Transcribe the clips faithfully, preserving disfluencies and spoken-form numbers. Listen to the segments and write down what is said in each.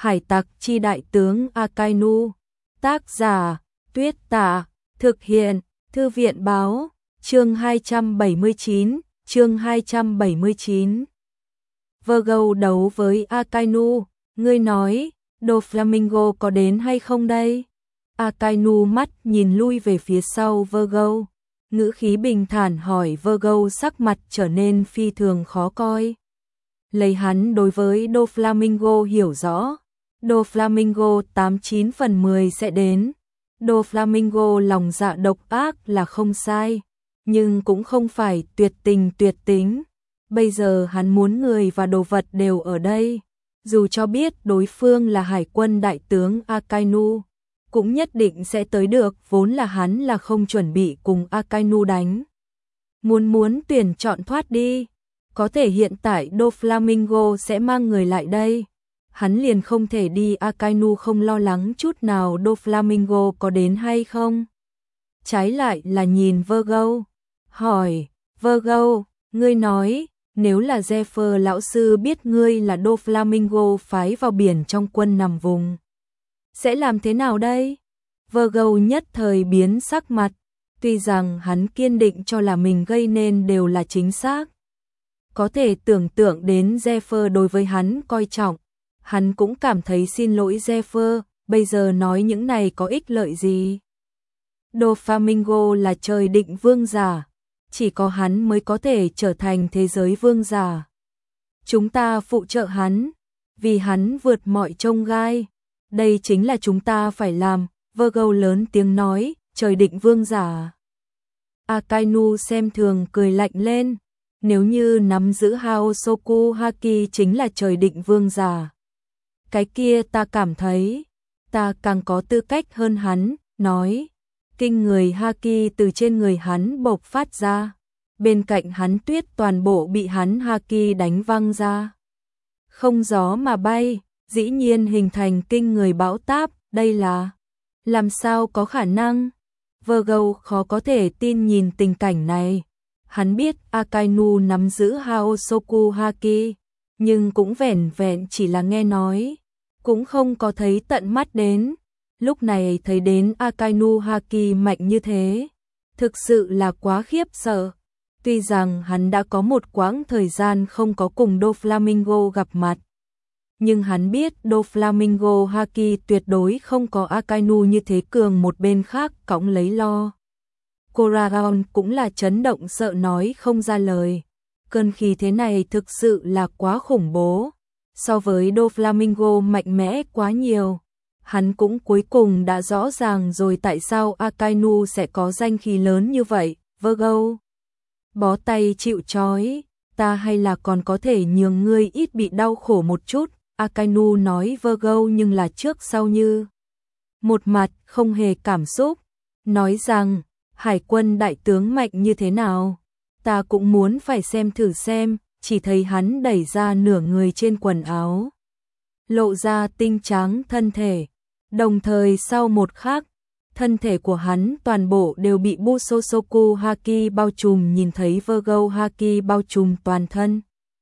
Hải tặc chi đại tướng Akainu. Tác giả Tuyết Tạ. Thực hiện Thư viện báo. Chương hai trăm bảy mươi chín. Chương hai trăm bảy mươi chín. Virgo đấu với Akainu. Ngươi nói Doflamingo có đến hay không đây? Akainu mắt nhìn lui về phía sau Virgo, ngữ khí bình thản hỏi. Virgo sắc mặt trở nên phi thường khó coi. Lấy hắn đối với Doflamingo hiểu rõ, Doflamingo tám chín phần mười sẽ đến. Doflamingo lòng dạ độc ác là không sai, nhưng cũng không phải tuyệt tình tuyệt tính. Bây giờ hắn muốn người và đồ vật đều ở đây. Dù cho biết đối phương là hải quân đại tướng Akainu, cũng nhất định sẽ tới được, vốn là hắn là không chuẩn bị cùng Akainu đánh. Muốn muốn tuyển chọn thoát đi, có thể hiện tại Doflamingo sẽ mang người lại đây. Hắn liền không thể đi. Akainu không lo lắng chút nào Doflamingo có đến hay không. Trái lại là nhìn Virgo, hỏi, Virgo, ngươi nói, nếu là Zephyr lão sư biết ngươi là Doflamingo phái vào biển trong quân nằm vùng, sẽ làm thế nào đây? Virgo nhất thời biến sắc mặt, tuy rằng hắn kiên định cho là mình gây nên đều là chính xác. Có thể tưởng tượng đến Zephyr đối với hắn coi trọng, hắn cũng cảm thấy xin lỗi Zephyr, bây giờ nói những này có ích lợi gì? Doflamingo là trời định vương giả, chỉ có hắn mới có thể trở thành thế giới vương giả. Chúng ta phụ trợ hắn, vì hắn vượt mọi chông gai. Đây chính là chúng ta phải làm. Virgo lớn tiếng nói, trời định vương giả. Akainu xem thường cười lạnh lên. Nếu như nắm giữ Haosoku Haki chính là trời định vương giả, cái kia ta cảm thấy ta càng có tư cách hơn hắn. Nói, kinh người Haki từ trên người hắn bộc phát ra, bên cạnh hắn tuyết toàn bộ bị hắn Haki đánh văng ra, không gió mà bay, dĩ nhiên hình thành kinh người bão táp. Đây là làm sao có khả năng? Virgo khó có thể tin nhìn tình cảnh này. Hắn biết Akainu nắm giữ Haosoku Haki, nhưng cũng vẻn vẹn chỉ là nghe nói, cũng không có thấy tận mắt đến. Lúc này thấy đến Akainu Haki mạnh như thế, thực sự là quá khiếp sợ. Tuy rằng hắn đã có một quãng thời gian không có cùng Doflamingo gặp mặt, nhưng hắn biết Doflamingo Haki tuyệt đối không có Akainu như thế cường một bên khác cõng lấy lo. Coragon cũng là chấn động sợ nói không ra lời. Cơn khí thế này thực sự là quá khủng bố, so với Doflamingo mạnh mẽ quá nhiều. Hắn cũng cuối cùng đã rõ ràng rồi tại sao Akainu sẽ có danh khí lớn như vậy. Virgo, bó tay chịu trói, ta hay là còn có thể nhường ngươi ít bị đau khổ một chút. Akainu nói Virgo nhưng là trước sau như một mặt không hề cảm xúc, nói rằng hải quân đại tướng mạnh như thế nào, ta cũng muốn phải xem thử xem. Chỉ thấy hắn đẩy ra nửa người trên quần áo, lộ ra tinh trắng thân thể, đồng thời sau một khắc, thân thể của hắn toàn bộ đều bị Busosoku Haki bao trùm. Nhìn thấy Virgo Haki bao trùm toàn thân,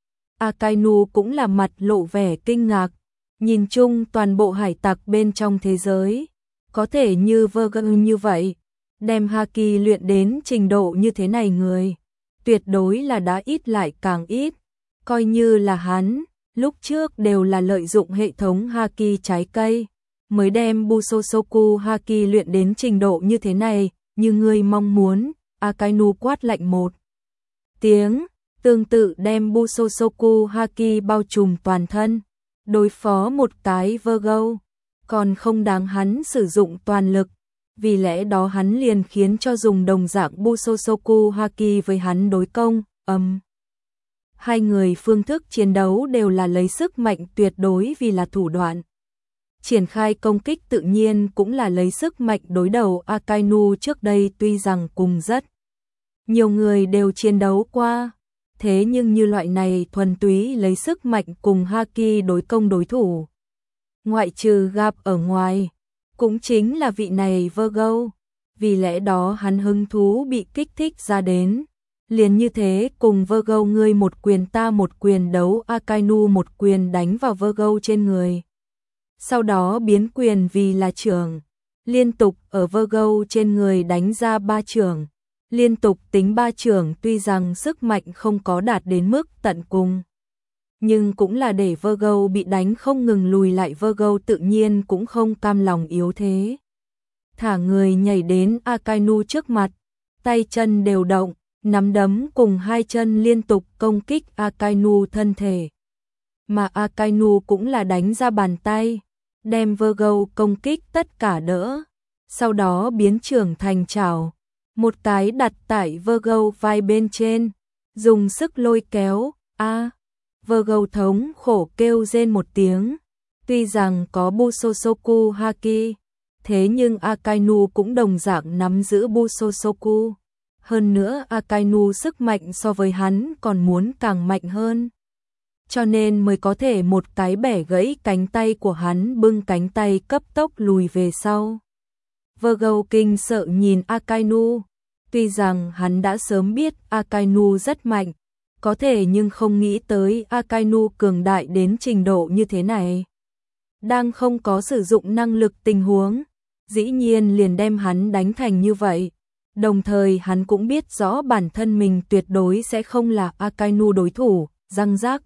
Akainu cũng là mặt lộ vẻ kinh ngạc. Nhìn chung toàn bộ hải tặc bên trong thế giới, có thể như Virgo như vậy, đem Haki luyện đến trình độ như thế này người, tuyệt đối là đã ít lại càng ít. Coi như là hắn, lúc trước đều là lợi dụng hệ thống Haki trái cây, mới đem Busosoku Haki luyện đến trình độ như thế này. Như ngươi mong muốn, Akainu quát lạnh một tiếng, tương tự đem Busosoku Haki bao trùm toàn thân. Đối phó một cái Virgo, còn không đáng hắn sử dụng toàn lực. Vì lẽ đó hắn liền khiến cho dùng đồng dạng Busosoku Haki với hắn đối công. Âm um. Hai người phương thức chiến đấu đều là lấy sức mạnh tuyệt đối vì là thủ đoạn. Triển khai công kích tự nhiên cũng là lấy sức mạnh đối đầu. Akainu trước đây tuy rằng cùng rất nhiều người đều chiến đấu qua, thế nhưng như loại này thuần túy lấy sức mạnh cùng Haki đối công đối thủ, ngoại trừ gặp ở ngoài, cũng chính là vị này Virgo. Vì lẽ đó hắn hứng thú bị kích thích ra đến. Liền như thế cùng Virgo ngươi một quyền ta một quyền đấu. Akainu một quyền đánh vào Virgo trên người, sau đó biến quyền vì là chưởng, liên tục ở Virgo trên người đánh ra ba chưởng, liên tục tính ba chưởng tuy rằng sức mạnh không có đạt đến mức tận cùng, nhưng cũng là để Virgo bị đánh không ngừng lùi lại. Virgo tự nhiên cũng không cam lòng yếu thế. Thả người nhảy đến Akainu trước mặt, tay chân đều động, nắm đấm cùng hai chân liên tục công kích Akainu thân thể. Mà Akainu cũng là đánh ra bàn tay, đem Virgo công kích tất cả đỡ, sau đó biến trưởng thành chảo, một cái đặt tại Virgo vai bên trên, dùng sức lôi kéo, a à, Virgo thống khổ kêu rên một tiếng, tuy rằng có Busosoku Haki, thế nhưng Akainu cũng đồng dạng nắm giữ Busosoku. Hơn nữa Akainu sức mạnh so với hắn còn muốn càng mạnh hơn. Cho nên mới có thể một cái bẻ gãy cánh tay của hắn, bưng cánh tay cấp tốc lùi về sau. Virgo kinh sợ nhìn Akainu, tuy rằng hắn đã sớm biết Akainu rất mạnh, có thể nhưng không nghĩ tới Akainu cường đại đến trình độ như thế này. Đang không có sử dụng năng lực tình huống, dĩ nhiên liền đem hắn đánh thành như vậy. Đồng thời hắn cũng biết rõ bản thân mình tuyệt đối sẽ không là Akainu đối thủ, răng rác.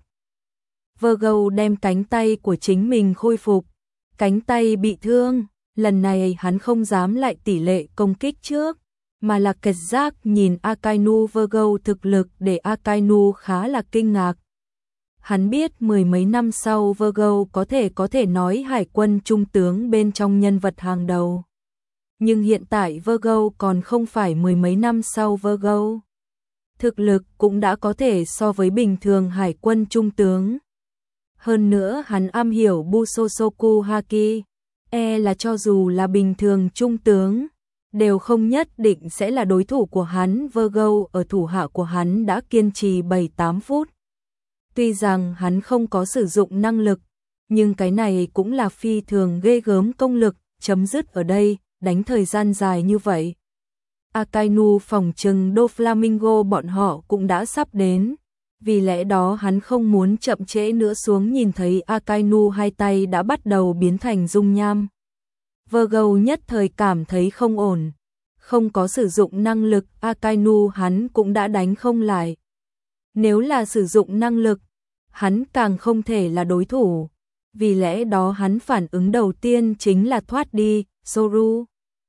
Virgo đem cánh tay của chính mình khôi phục, cánh tay bị thương, lần này hắn không dám lại tỷ lệ công kích trước, mà là kệt giác nhìn Akainu. Virgo thực lực để Akainu khá là kinh ngạc. Hắn biết mười mấy năm sau Virgo có thể có thể nói hải quân trung tướng bên trong nhân vật hàng đầu. Nhưng hiện tại Virgo còn không phải mười mấy năm sau. Virgo thực lực cũng đã có thể so với bình thường hải quân trung tướng. Hơn nữa hắn am hiểu Busosoku Haki, e là cho dù là bình thường trung tướng, đều không nhất định sẽ là đối thủ của hắn. Virgo ở thủ hạ của hắn đã kiên trì bảy tám phút. Tuy rằng hắn không có sử dụng năng lực, nhưng cái này cũng là phi thường ghê gớm công lực, chấm dứt ở đây, đánh thời gian dài như vậy. Akainu phỏng chừng Doflamingo bọn họ cũng đã sắp đến, vì lẽ đó hắn không muốn chậm trễ nữa xuống. Nhìn thấy Akainu hai tay đã bắt đầu biến thành dung nham, Virgo nhất thời cảm thấy không ổn, không có sử dụng năng lực Akainu hắn cũng đã đánh không lại. Nếu là sử dụng năng lực, hắn càng không thể là đối thủ, vì lẽ đó hắn phản ứng đầu tiên chính là thoát đi. Soru.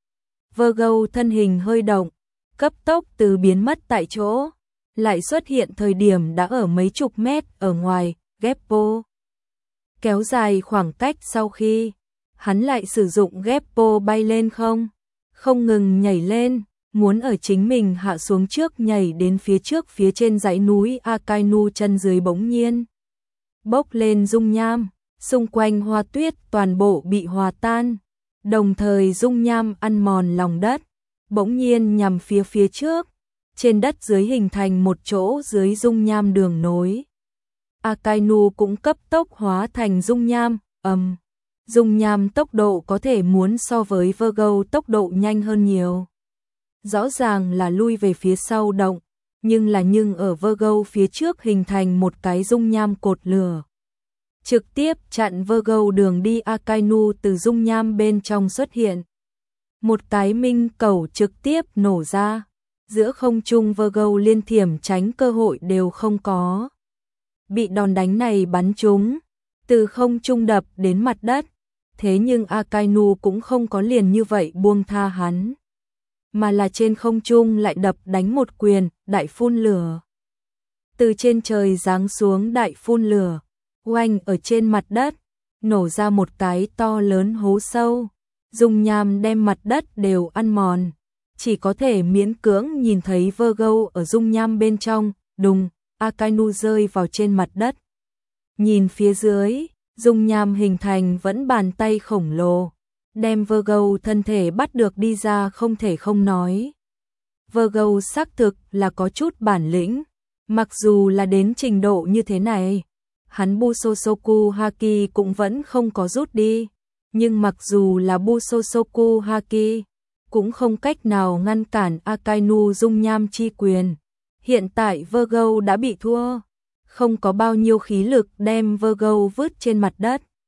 Virgo thân hình hơi động, cấp tốc từ biến mất tại chỗ, lại xuất hiện thời điểm đã ở mấy chục mét ở ngoài. Geppo kéo dài khoảng cách sau khi hắn lại sử dụng Geppo bay lên không, không ngừng nhảy lên, muốn ở chính mình hạ xuống trước nhảy đến phía trước. Phía trên dãy núi Akainu chân dưới bỗng nhiên bốc lên dung nham, xung quanh hoa tuyết toàn bộ bị hòa tan, đồng thời dung nham ăn mòn lòng đất, bỗng nhiên nhằm phía phía trước, trên đất dưới hình thành một chỗ dưới dung nham đường nối. Akainu cũng cấp tốc hóa thành dung nham, ầm. Um, dung nham tốc độ có thể muốn so với Virgo tốc độ nhanh hơn nhiều. Rõ ràng là lui về phía sau động, nhưng là nhưng ở Virgo phía trước hình thành một cái dung nham cột lửa, trực tiếp chặn Virgo đường đi. Akainu từ dung nham bên trong xuất hiện, một cái minh cầu trực tiếp nổ ra, giữa không trung Virgo liên thiểm tránh cơ hội đều không có, bị đòn đánh này bắn trúng, từ không trung đập đến mặt đất. Thế nhưng Akainu cũng không có liền như vậy buông tha hắn, mà là trên không trung lại đập đánh một quyền, đại phun lửa. Từ trên trời giáng xuống đại phun lửa, oanh ở trên mặt đất, nổ ra một cái to lớn hố sâu, dung nham đem mặt đất đều ăn mòn, chỉ có thể miễn cưỡng nhìn thấy Virgo ở dung nham bên trong. Đùng, Akainu rơi vào trên mặt đất. Nhìn phía dưới, dung nham hình thành vẫn bàn tay khổng lồ, đem Virgo thân thể bắt được đi ra. Không thể không nói, Virgo xác thực là có chút bản lĩnh, mặc dù là đến trình độ như thế này, hắn Busosoku Haki cũng vẫn không có rút đi, nhưng mặc dù là Busosoku Haki, cũng không cách nào ngăn cản Akainu dung nham chi quyền. Hiện tại Virgo đã bị thua, không có bao nhiêu khí lực đem Virgo vứt trên mặt đất.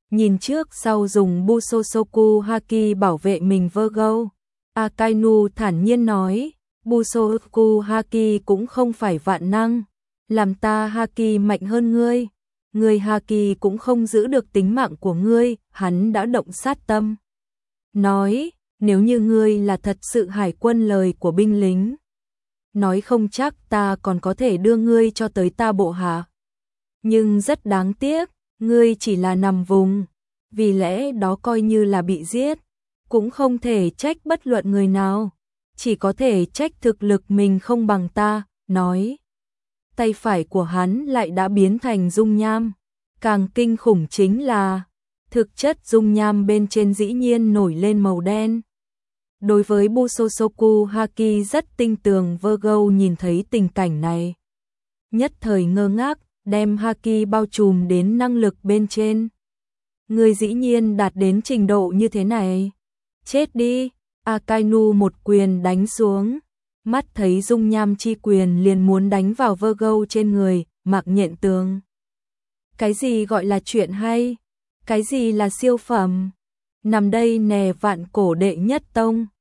nhìn trước sau dùng Busosoku Haki bảo vệ mình Virgo. Akainu thản nhiên nói, Busosoku Haki cũng không phải vạn năng, làm ta Haki mạnh hơn ngươi, ngươi Haki cũng không giữ được tính mạng của ngươi, hắn đã động sát tâm. Nói, nếu như ngươi là thật sự hải quân lời của binh lính, nói không chắc ta còn có thể đưa ngươi cho tới ta bộ hạ. Nhưng rất đáng tiếc, ngươi chỉ là nằm vùng, vì lẽ đó coi như là bị giết, cũng không thể trách bất luận người nào, chỉ có thể trách thực lực mình không bằng ta, nói. Tay phải của hắn lại đã biến thành dung nham, càng kinh khủng chính là, thực chất dung nham bên trên dĩ nhiên nổi lên màu đen. Đối với Busosoku Haki rất tinh tường, Virgo nhìn thấy tình cảnh này, nhất thời ngơ ngác, đem Haki bao trùm đến năng lực bên trên. Người dĩ nhiên đạt đến trình độ như thế này. Chết đi, Akainu một quyền đánh xuống, mắt thấy dung nham chi quyền liền muốn đánh vào Virgo trên người, Mạc Nhện Tường. Cái gì gọi là chuyện hay? Cái gì là siêu phẩm? Nằm đây nè vạn cổ đệ nhất tông.